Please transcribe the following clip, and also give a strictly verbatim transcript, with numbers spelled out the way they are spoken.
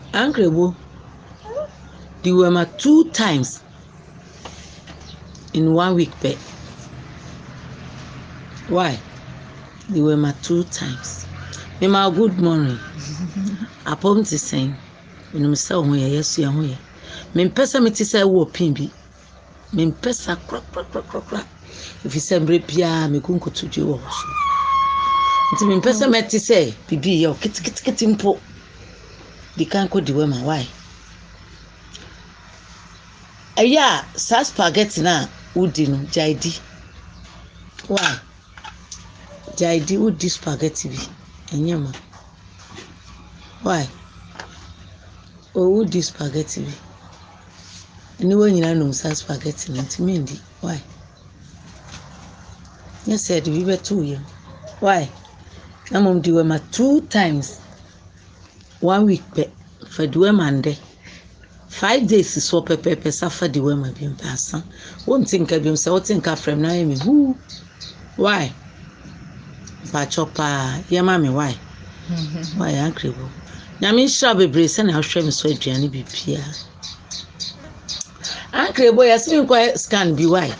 Ankrebo, the wema two times in one week pay. Why? The wema two times. Mema good morning. Apom ti saying, when you say oh yes you are. Me pesa me ti say wo pin bi. Me pesa crack crack crack crack crack. If you say mbre pia me kunko tuju wo so. Nti me pesa me ti say bibi yo kit kit kit mpo. Di kan ko di wema why? Eya sa spaghetti na udi no jaidi. Why? Jaidi udi spaghetti bi. Enyema. Why? Oh, udi spaghetti bi. Anyone you know sa spaghetti na nti why? You said we were two years. Why? Na mom di wema two times one week pe for di wema nde. Five days is so pepe pepe suffer the wema bi mpasa. Won think abi say what think from na me who? Why? Ba chopa ye ma me why? Why Ankrebo? Nyame sha bebre se na hwɛ me so aduane bibia. Ankrebo yasmin kwa scan bi why?